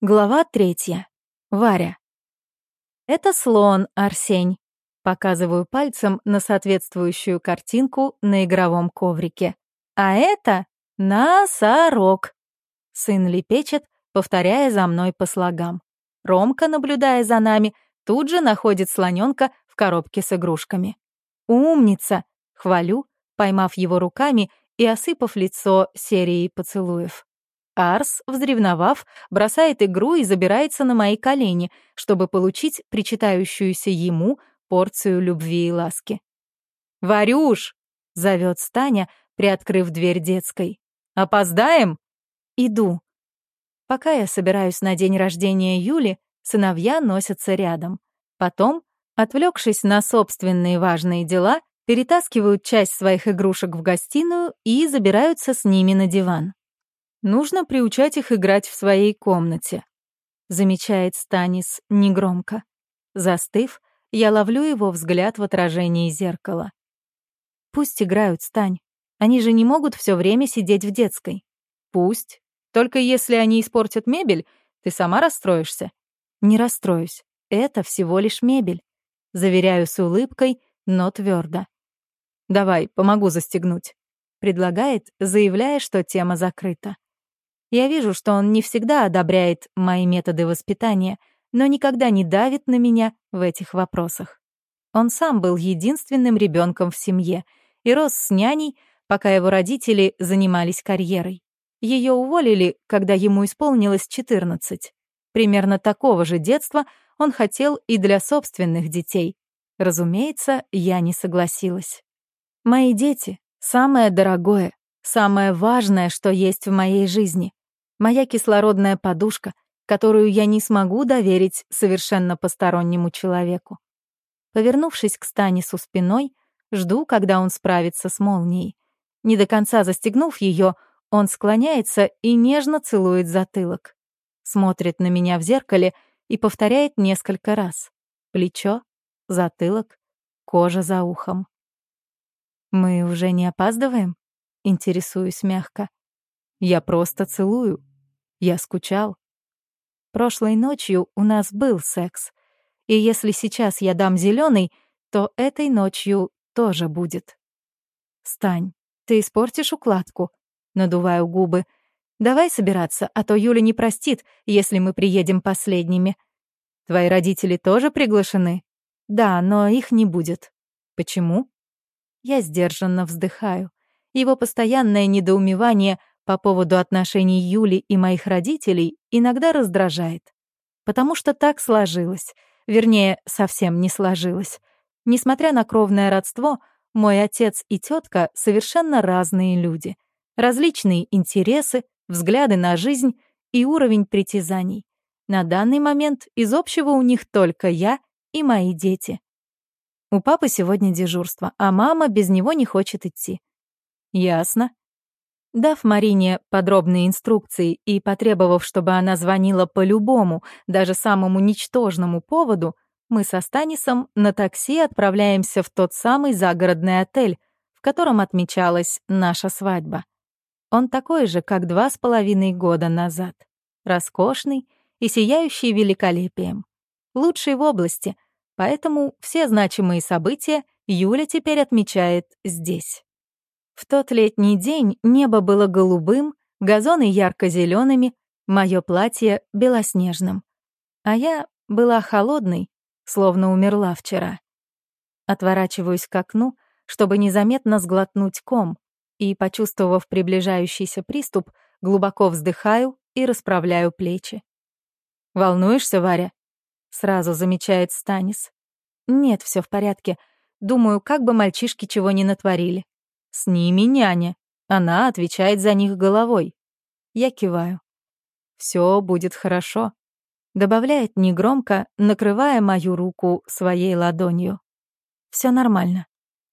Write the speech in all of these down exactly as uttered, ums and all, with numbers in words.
Глава третья. Варя. Это слон, Арсень. Показываю пальцем на соответствующую картинку на игровом коврике. А это носорог. Сын лепечет, повторяя за мной по слогам. Ромка, наблюдая за нами, тут же находит слоненка в коробке с игрушками. «Умница!» — хвалю, поймав его руками и осыпав лицо серией поцелуев. Арс, взревновав, бросает игру и забирается на мои колени, чтобы получить причитающуюся ему порцию любви и ласки. «Варюш!» — зовет Таня, приоткрыв дверь детской. «Опоздаем?» «Иду». Пока я собираюсь на день рождения Юли, сыновья носятся рядом. Потом, отвлекшись на собственные важные дела, перетаскивают часть своих игрушек в гостиную и забираются с ними на диван. «Нужно приучать их играть в своей комнате», — замечает Станис негромко. Застыв, я ловлю его взгляд в отражении зеркала. «Пусть играют, Стань. Они же не могут все время сидеть в детской». «Пусть. Только если они испортят мебель, ты сама расстроишься». «Не расстроюсь. Это всего лишь мебель», — заверяю с улыбкой, но твердо. «Давай, помогу застегнуть», — предлагает, заявляя, что тема закрыта. Я вижу, что он не всегда одобряет мои методы воспитания, но никогда не давит на меня в этих вопросах. Он сам был единственным ребенком в семье и рос с няней, пока его родители занимались карьерой. Ее уволили, когда ему исполнилось четырнадцать. Примерно такого же детства он хотел и для собственных детей. Разумеется, я не согласилась. Мои дети — самое дорогое, самое важное, что есть в моей жизни. Моя кислородная подушка, которую я не смогу доверить совершенно постороннему человеку. Повернувшись к Станису спиной, жду, когда он справится с молнией. Не до конца застегнув ее, он склоняется и нежно целует затылок. Смотрит на меня в зеркале и повторяет несколько раз. Плечо, затылок, кожа за ухом. «Мы уже не опаздываем?» — интересуюсь мягко. «Я просто целую. Я скучал. Прошлой ночью у нас был секс, и если сейчас я дам зеленый, то этой ночью тоже будет. Стань, ты испортишь укладку», — надуваю губы. «Давай собираться, а то Юля не простит, если мы приедем последними». «Твои родители тоже приглашены?» «Да, но их не будет». «Почему?» Я сдержанно вздыхаю. Его постоянное недоумевание по поводу отношений Юли и моих родителей иногда раздражает. Потому что так сложилось. Вернее, совсем не сложилось. Несмотря на кровное родство, мой отец и тетка совершенно разные люди. Различные интересы, взгляды на жизнь и уровень притязаний. На данный момент из общего у них только я и мои дети. У папы сегодня дежурство, а мама без него не хочет идти. Ясно. Дав Марине подробные инструкции и потребовав, чтобы она звонила по любому, даже самому ничтожному поводу, мы со Станисом на такси отправляемся в тот самый загородный отель, в котором отмечалась наша свадьба. Он такой же, как два с половиной года назад. Роскошный и сияющий великолепием. Лучший в области, поэтому все значимые события Юля теперь отмечает здесь. В тот летний день небо было голубым, газоны ярко-зелеными, мое платье — белоснежным. А я была холодной, словно умерла вчера. Отворачиваюсь к окну, чтобы незаметно сглотнуть ком, и, почувствовав приближающийся приступ, глубоко вздыхаю и расправляю плечи. «Волнуешься, Варя?» — сразу замечает Станис. «Нет, все в порядке. Думаю, как бы мальчишки чего не натворили. С ними няня. Она отвечает за них головой». Я киваю. «Все будет хорошо», — добавляет негромко, накрывая мою руку своей ладонью. «Все нормально».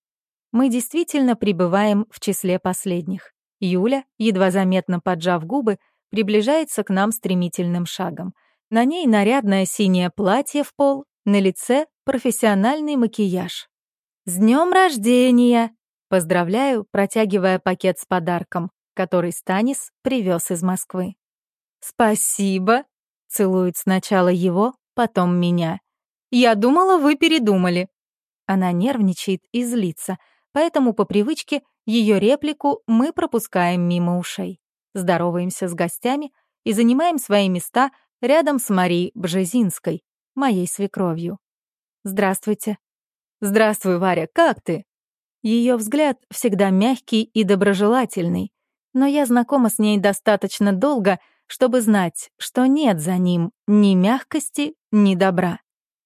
Мы действительно пребываем в числе последних. Юля, едва заметно поджав губы, приближается к нам стремительным шагом. На ней нарядное синее платье в пол, на лице профессиональный макияж. «С днем рождения!» Поздравляю, протягивая пакет с подарком, который Станис привез из Москвы. «Спасибо!» — Целует сначала его, потом меня. «Я думала, вы передумали». Она нервничает и злится, поэтому по привычке ее реплику мы пропускаем мимо ушей. Здороваемся с гостями и занимаем свои места рядом с Марией Бжезинской, моей свекровью. «Здравствуйте». «Здравствуй, Варя, как ты?» Ее взгляд всегда мягкий и доброжелательный, но я знакома с ней достаточно долго, чтобы знать, что нет за ним ни мягкости, ни добра.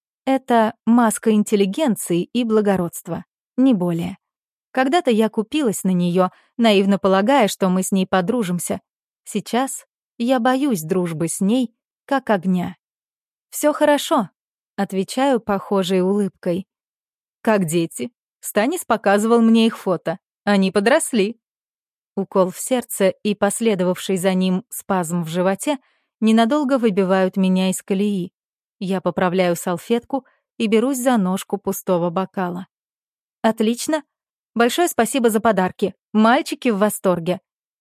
Это маска интеллигенции и благородства, не более. Когда-то я купилась на нее, наивно полагая, что мы с ней подружимся. Сейчас я боюсь дружбы с ней, как огня. «Все хорошо», — отвечаю похожей улыбкой. «Как дети?» Станис показывал мне их фото. Они подросли. Укол в сердце и последовавший за ним спазм в животе ненадолго выбивают меня из колеи. Я поправляю салфетку и берусь за ножку пустого бокала. «Отлично. Большое спасибо за подарки. Мальчики в восторге.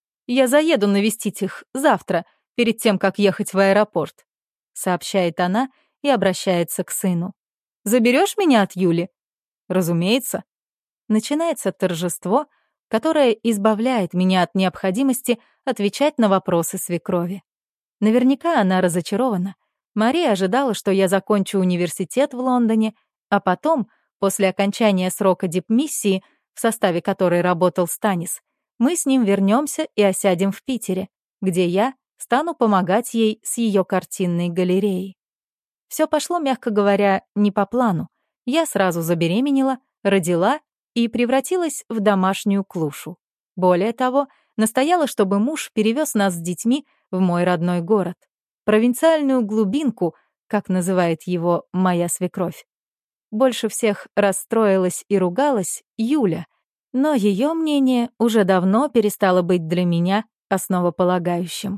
Я заеду навестить их завтра, перед тем, как ехать в аэропорт», — сообщает она и обращается к сыну. «Заберешь меня от Юли?» «Разумеется». Начинается торжество, которое избавляет меня от необходимости отвечать на вопросы свекрови. Наверняка она разочарована. Мария ожидала, что я закончу университет в Лондоне, а потом, после окончания срока дипмиссии, в составе которой работал Станис, мы с ним вернемся и осядем в Питере, где я стану помогать ей с ее картинной галереей. Все пошло, мягко говоря, не по плану. Я сразу забеременела, родила и превратилась в домашнюю клушу. Более того, настояла, чтобы муж перевез нас с детьми в мой родной город. Провинциальную глубинку, как называет его моя свекровь. Больше всех расстроилась и ругалась Юля, но ее мнение уже давно перестало быть для меня основополагающим.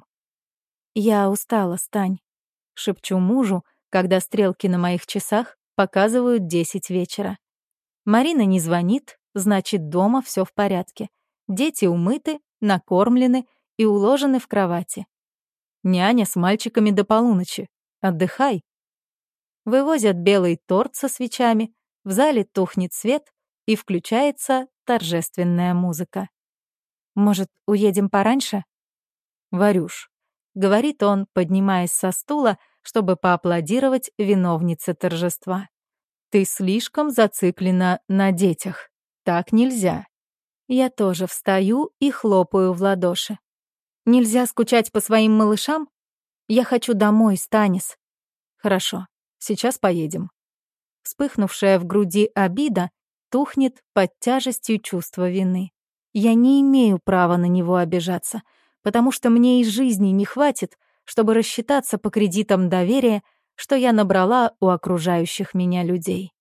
«Я устала, Стань», — шепчу мужу, когда стрелки на моих часах показывают десять вечера. Марина не звонит, значит, дома все в порядке. Дети умыты, накормлены и уложены в кровати. Няня с мальчиками до полуночи. Отдыхай. Вывозят белый торт со свечами, в зале тухнет свет и включается торжественная музыка. «Может, уедем пораньше?» «Варюш», — говорит он, поднимаясь со стула, чтобы поаплодировать виновнице торжества. «Ты слишком зациклена на детях. Так нельзя». Я тоже встаю и хлопаю в ладоши. «Нельзя скучать по своим малышам? Я хочу домой, Станис». «Хорошо, сейчас поедем». Вспыхнувшая в груди обида тухнет под тяжестью чувства вины. Я не имею права на него обижаться, потому что мне и жизни не хватит, чтобы рассчитаться по кредитам доверия, что я набрала у окружающих меня людей.